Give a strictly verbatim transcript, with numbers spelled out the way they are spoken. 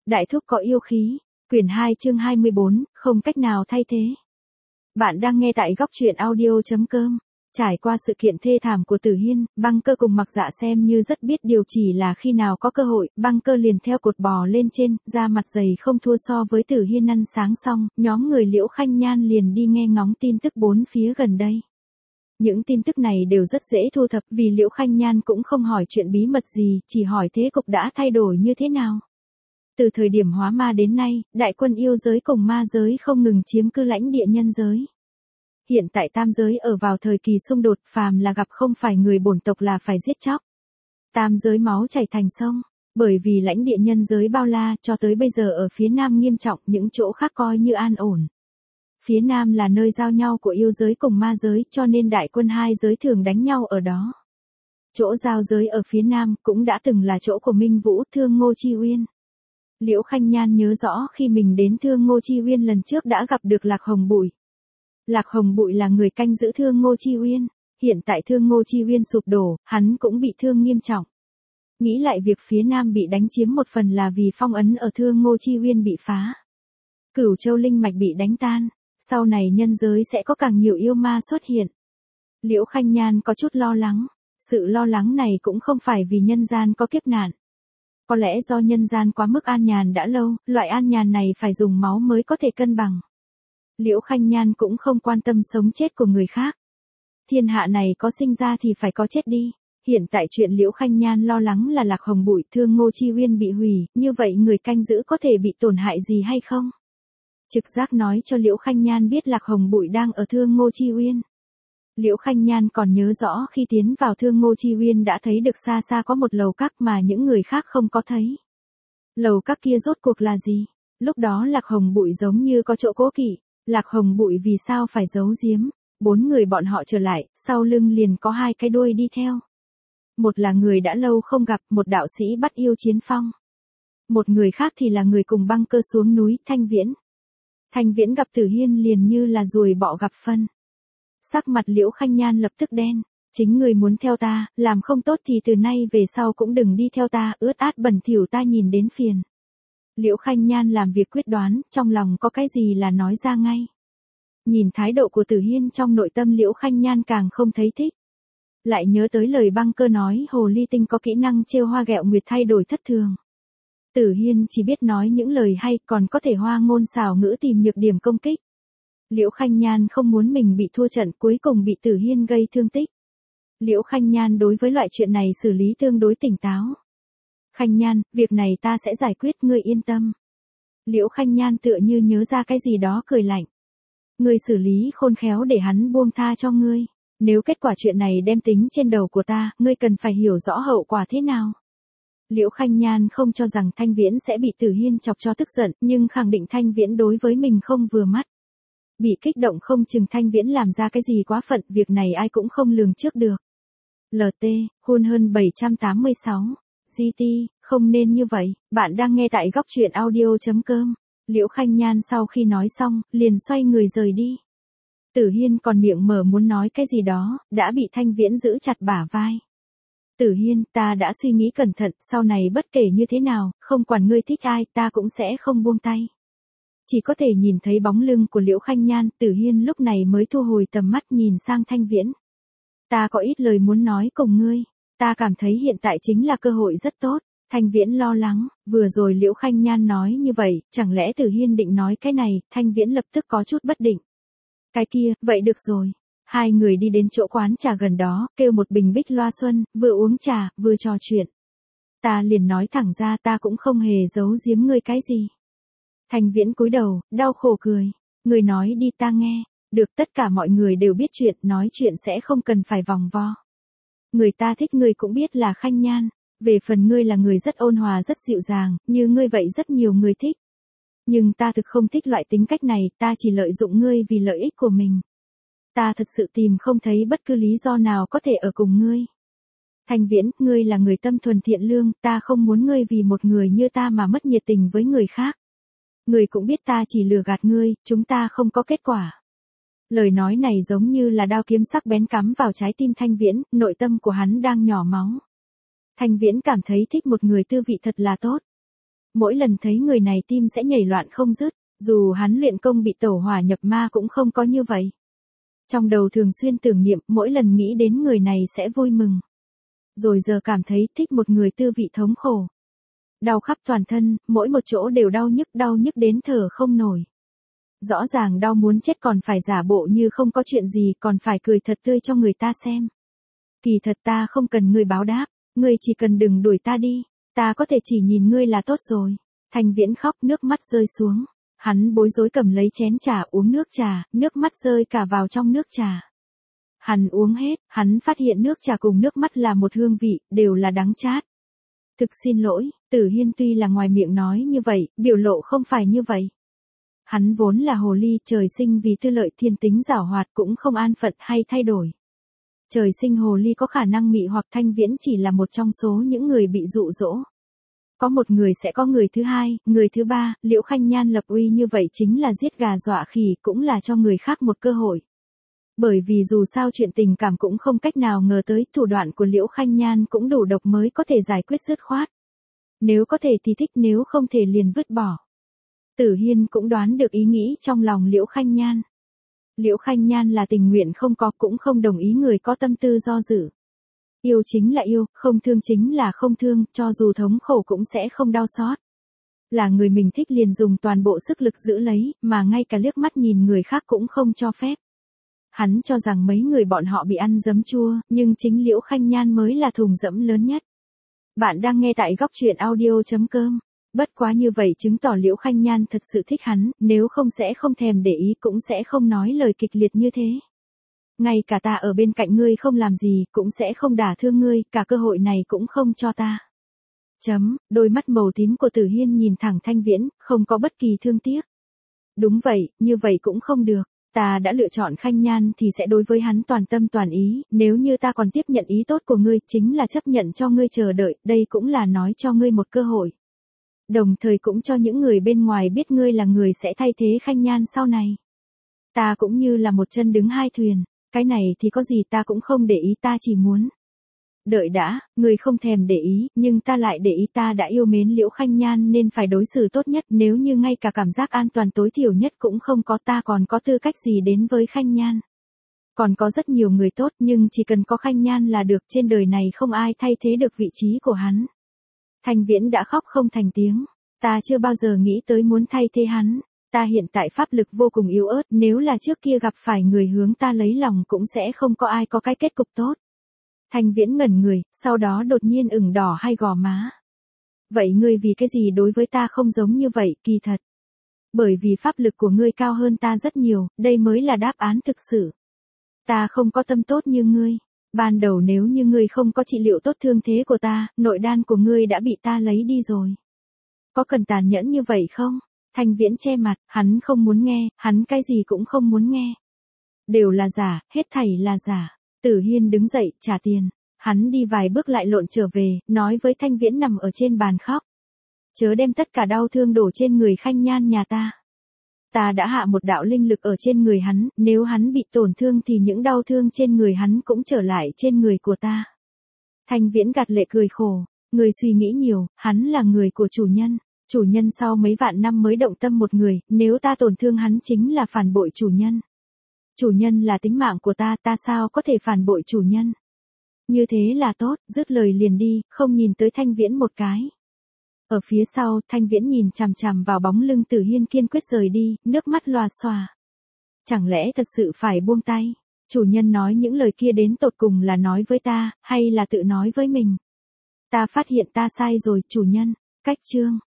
Đại thúc có yêu khí, quyển hai chương hai mươi bốn, không cách nào thay thế. Bạn đang nghe tại góc truyện audio.com. Trải qua sự kiện thê thảm của Tử Hiên, Băng Cơ cùng Mặc Dạ xem như rất biết điều, chỉ là khi nào có cơ hội, Băng Cơ liền theo cột bò lên trên, da mặt dày không thua so với Tử Hiên. Ăn sáng xong, nhóm người Liễu Khanh Nhan liền đi nghe ngóng tin tức bốn phía gần đây. Những tin tức này đều rất dễ thu thập, vì Liễu Khanh Nhan cũng không hỏi chuyện bí mật gì, chỉ hỏi thế cục đã thay đổi như thế nào. Từ thời điểm hóa ma đến nay, đại quân yêu giới cùng ma giới không ngừng chiếm cư lãnh địa nhân giới. Hiện tại tam giới ở vào thời kỳ xung đột, phàm là gặp không phải người bổn tộc là phải giết chóc. Tam giới máu chảy thành sông, bởi vì lãnh địa nhân giới bao la, cho tới bây giờ ở phía nam nghiêm trọng, những chỗ khác coi như an ổn. Phía nam là nơi giao nhau của yêu giới cùng ma giới, cho nên đại quân hai giới thường đánh nhau ở đó. Chỗ giao giới ở phía nam cũng đã từng là chỗ của Minh Vũ, Thương Ngô Chi Uyên. Liễu Khanh Nhan nhớ rõ khi mình đến Thương Ngô Chi Uyên lần trước đã gặp được Lạc Hồng Bụi. Lạc Hồng Bụi là người canh giữ Thương Ngô Chi Uyên, hiện tại Thương Ngô Chi Uyên sụp đổ, hắn cũng bị thương nghiêm trọng. Nghĩ lại việc phía nam bị đánh chiếm một phần là vì phong ấn ở Thương Ngô Chi Uyên bị phá. Cửu Châu linh mạch bị đánh tan, sau này nhân giới sẽ có càng nhiều yêu ma xuất hiện. Liễu Khanh Nhan có chút lo lắng, sự lo lắng này cũng không phải vì nhân gian có kiếp nạn. Có lẽ do nhân gian quá mức an nhàn đã lâu, loại an nhàn này phải dùng máu mới có thể cân bằng. Liễu Khanh Nhan cũng không quan tâm sống chết của người khác. Thiên hạ này có sinh ra thì phải có chết đi. Hiện tại chuyện Liễu Khanh Nhan lo lắng là Lạc Hồng Bụi, Thương Ngô Chi Uyên bị hủy, như vậy người canh giữ có thể bị tổn hại gì hay không? Trực giác nói cho Liễu Khanh Nhan biết Lạc Hồng Bụi đang ở Thương Ngô Chi Uyên. Liễu Khanh Nhan còn nhớ rõ khi tiến vào Thương Ngô Chi Uyên đã thấy được xa xa có một lầu các mà những người khác không có thấy. Lầu các kia rốt cuộc là gì? Lúc đó Lạc Hồng Bụi giống như có chỗ cố kỵ. Lạc Hồng Bụi vì sao phải giấu giếm? Bốn người bọn họ trở lại, sau lưng liền có hai cái đuôi đi theo. Một là người đã lâu không gặp, một đạo sĩ bắt yêu chiến phong. Một người khác thì là người cùng Băng Cơ xuống núi, Thanh Viễn. Thanh Viễn gặp Tử Hiên liền như là ruồi bọ gặp phân. Sắc mặt Liễu Khanh Nhan lập tức đen, chính người muốn theo ta, làm không tốt thì từ nay về sau cũng đừng đi theo ta, ướt át bẩn thỉu ta nhìn đến phiền. Liễu Khanh Nhan làm việc quyết đoán, trong lòng có cái gì là nói ra ngay. Nhìn thái độ của Tử Hiên trong nội tâm Liễu Khanh Nhan càng không thấy thích. Lại nhớ tới lời Băng Cơ nói hồ ly tinh có kỹ năng trêu hoa ghẹo nguyệt thay đổi thất thường. Tử Hiên chỉ biết nói những lời hay, còn có thể hoa ngôn xảo ngữ tìm nhược điểm công kích. Liễu Khanh Nhan không muốn mình bị thua trận, cuối cùng bị Tử Hiên gây thương tích. Liễu Khanh Nhan đối với loại chuyện này xử lý tương đối tỉnh táo. Khanh Nhan, việc này ta sẽ giải quyết, ngươi yên tâm. Liễu Khanh Nhan tựa như nhớ ra cái gì đó cười lạnh. Ngươi xử lý khôn khéo để hắn buông tha cho ngươi. Nếu kết quả chuyện này đem tính trên đầu của ta, ngươi cần phải hiểu rõ hậu quả thế nào. Liễu Khanh Nhan không cho rằng Thanh Viễn sẽ bị Tử Hiên chọc cho tức giận, nhưng khẳng định Thanh Viễn đối với mình không vừa mắt. Bị kích động không chừng Thanh Viễn làm ra cái gì quá phận, việc này ai cũng không lường trước được. lờ tê, hôn hơn bảy trăm tám mươi sáu. giê tê, không nên như vậy, bạn đang nghe tại góc truyện audio.com. Liễu Khanh Nhan sau khi nói xong, liền xoay người rời đi. Tử Hiên còn miệng mở muốn nói cái gì đó, đã bị Thanh Viễn giữ chặt bả vai. Tử Hiên, ta đã suy nghĩ cẩn thận, sau này bất kể như thế nào, không quản ngươi thích ai, ta cũng sẽ không buông tay. Chỉ có thể nhìn thấy bóng lưng của Liễu Khanh Nhan, Tử Hiên lúc này mới thu hồi tầm mắt nhìn sang Thanh Viễn. Ta có ít lời muốn nói cùng ngươi, ta cảm thấy hiện tại chính là cơ hội rất tốt. Thanh Viễn lo lắng, vừa rồi Liễu Khanh Nhan nói như vậy, chẳng lẽ Tử Hiên định nói cái này, Thanh Viễn lập tức có chút bất định. Cái kia, vậy được rồi. Hai người đi đến chỗ quán trà gần đó, kêu một bình bích loa xuân, vừa uống trà, vừa trò chuyện. Ta liền nói thẳng ra ta cũng không hề giấu giếm ngươi cái gì. Thanh Viễn cúi đầu, đau khổ cười. Ngươi nói đi ta nghe, được, tất cả mọi người đều biết chuyện, nói chuyện sẽ không cần phải vòng vo. Người ta thích ngươi cũng biết là Khanh Nhan. Về phần ngươi là người rất ôn hòa rất dịu dàng, như ngươi vậy rất nhiều người thích. Nhưng ta thực không thích loại tính cách này, ta chỉ lợi dụng ngươi vì lợi ích của mình. Ta thật sự tìm không thấy bất cứ lý do nào có thể ở cùng ngươi. Thanh Viễn, ngươi là người tâm thuần thiện lương, ta không muốn ngươi vì một người như ta mà mất nhiệt tình với người khác. Ngươi cũng biết ta chỉ lừa gạt ngươi, chúng ta không có kết quả. Lời nói này giống như là đao kiếm sắc bén cắm vào trái tim Thanh Viễn, nội tâm của hắn đang nhỏ máu. Thanh Viễn cảm thấy thích một người tư vị thật là tốt. Mỗi lần thấy người này tim sẽ nhảy loạn không dứt, dù hắn luyện công bị tẩu hỏa nhập ma cũng không có như vậy. Trong đầu thường xuyên tưởng niệm, mỗi lần nghĩ đến người này sẽ vui mừng. Rồi giờ cảm thấy thích một người tư vị thống khổ. Đau khắp toàn thân, mỗi một chỗ đều đau nhức, đau nhức đến thở không nổi. Rõ ràng đau muốn chết còn phải giả bộ như không có chuyện gì, còn phải cười thật tươi cho người ta xem. Kỳ thật ta không cần ngươi báo đáp, ngươi chỉ cần đừng đuổi ta đi, ta có thể chỉ nhìn ngươi là tốt rồi. Thanh Viễn khóc, nước mắt rơi xuống. Hắn bối rối cầm lấy chén trà uống nước trà, nước mắt rơi cả vào trong nước trà. Hắn uống hết, hắn phát hiện nước trà cùng nước mắt là một hương vị, đều là đắng chát. Thực xin lỗi, Tử Hiên tuy là ngoài miệng nói như vậy, biểu lộ không phải như vậy. Hắn vốn là hồ ly, trời sinh vì tư lợi, thiên tính giảo hoạt, cũng không an phận hay thay đổi. Trời sinh hồ ly có khả năng mị hoặc, Thanh Viễn chỉ là một trong số những người bị dụ dỗ. Có một người sẽ có người thứ hai, người thứ ba, Liễu Khanh Nhan lập uy như vậy chính là giết gà dọa khỉ, cũng là cho người khác một cơ hội. Bởi vì dù sao chuyện tình cảm cũng không cách nào ngờ tới, thủ đoạn của Liễu Khanh Nhan cũng đủ độc mới có thể giải quyết dứt khoát. Nếu có thể thì thích, nếu không thể liền vứt bỏ. Tử Hiên cũng đoán được ý nghĩ trong lòng Liễu Khanh Nhan. Liễu Khanh Nhan là tình nguyện không có, cũng không đồng ý người có tâm tư do dự. Yêu chính là yêu, không thương chính là không thương, cho dù thống khổ cũng sẽ không đau xót. Là người mình thích liền dùng toàn bộ sức lực giữ lấy, mà ngay cả liếc mắt nhìn người khác cũng không cho phép. Hắn cho rằng mấy người bọn họ bị ăn giấm chua, nhưng chính Liễu Khanh Nhan mới là thùng dẫm lớn nhất. Bạn đang nghe tại góc truyện audio chấm com. Bất quá như vậy chứng tỏ Liễu Khanh Nhan thật sự thích hắn, nếu không sẽ không thèm để ý, cũng sẽ không nói lời kịch liệt như thế. Ngay cả ta ở bên cạnh ngươi không làm gì, cũng sẽ không đả thương ngươi, cả cơ hội này cũng không cho ta. Chấm, đôi mắt màu tím của Tử Hiên nhìn thẳng Thanh Viễn, không có bất kỳ thương tiếc. Đúng vậy, như vậy cũng không được. Ta đã lựa chọn Khanh Nhan thì sẽ đối với hắn toàn tâm toàn ý, nếu như ta còn tiếp nhận ý tốt của ngươi, chính là chấp nhận cho ngươi chờ đợi, đây cũng là nói cho ngươi một cơ hội. Đồng thời cũng cho những người bên ngoài biết ngươi là người sẽ thay thế Khanh Nhan sau này. Ta cũng như là một chân đứng hai thuyền, cái này thì có gì ta cũng không để ý, ta chỉ muốn. Đợi đã, ngươi không thèm để ý, nhưng ta lại để ý, ta đã yêu mến Liễu Khanh Nhan nên phải đối xử tốt nhất, nếu như ngay cả cảm giác an toàn tối thiểu nhất cũng không có, ta còn có tư cách gì đến với Khanh Nhan. Còn có rất nhiều người tốt, nhưng chỉ cần có Khanh Nhan là được, trên đời này không ai thay thế được vị trí của hắn. Thanh Viễn đã khóc không thành tiếng, ta chưa bao giờ nghĩ tới muốn thay thế hắn. Ta hiện tại pháp lực vô cùng yếu ớt, nếu là trước kia gặp phải người hướng ta lấy lòng cũng sẽ không có ai có cái kết cục tốt. Thanh Viễn ngẩn người, sau đó đột nhiên ửng đỏ hai gò má. Vậy ngươi vì cái gì đối với ta không giống như vậy, kỳ thật? Bởi vì pháp lực của ngươi cao hơn ta rất nhiều, đây mới là đáp án thực sự. Ta không có tâm tốt như ngươi. Ban đầu nếu như ngươi không có trị liệu tốt thương thế của ta, nội đan của ngươi đã bị ta lấy đi rồi. Có cần tàn nhẫn như vậy không? Thanh Viễn che mặt, hắn không muốn nghe, hắn cái gì cũng không muốn nghe. Đều là giả, hết thảy là giả. Tử Hiên đứng dậy, trả tiền. Hắn đi vài bước lại lộn trở về, nói với Thanh Viễn nằm ở trên bàn khóc. Chớ đem tất cả đau thương đổ trên người Khanh Nhan nhà ta. Ta đã hạ một đạo linh lực ở trên người hắn, nếu hắn bị tổn thương thì những đau thương trên người hắn cũng trở lại trên người của ta. Thanh Viễn gạt lệ cười khổ. Người suy nghĩ nhiều, hắn là người của chủ nhân. Chủ nhân sau mấy vạn năm mới động tâm một người, nếu ta tổn thương hắn chính là phản bội chủ nhân. Chủ nhân là tính mạng của ta, ta sao có thể phản bội chủ nhân? Như thế là tốt, dứt lời liền đi, không nhìn tới Thanh Viễn một cái. Ở phía sau, Thanh Viễn nhìn chằm chằm vào bóng lưng Tử Hiên kiên quyết rời đi, nước mắt lòa xòa. Chẳng lẽ thật sự phải buông tay? Chủ nhân nói những lời kia đến tột cùng là nói với ta, hay là tự nói với mình? Ta phát hiện ta sai rồi, chủ nhân. Cách chương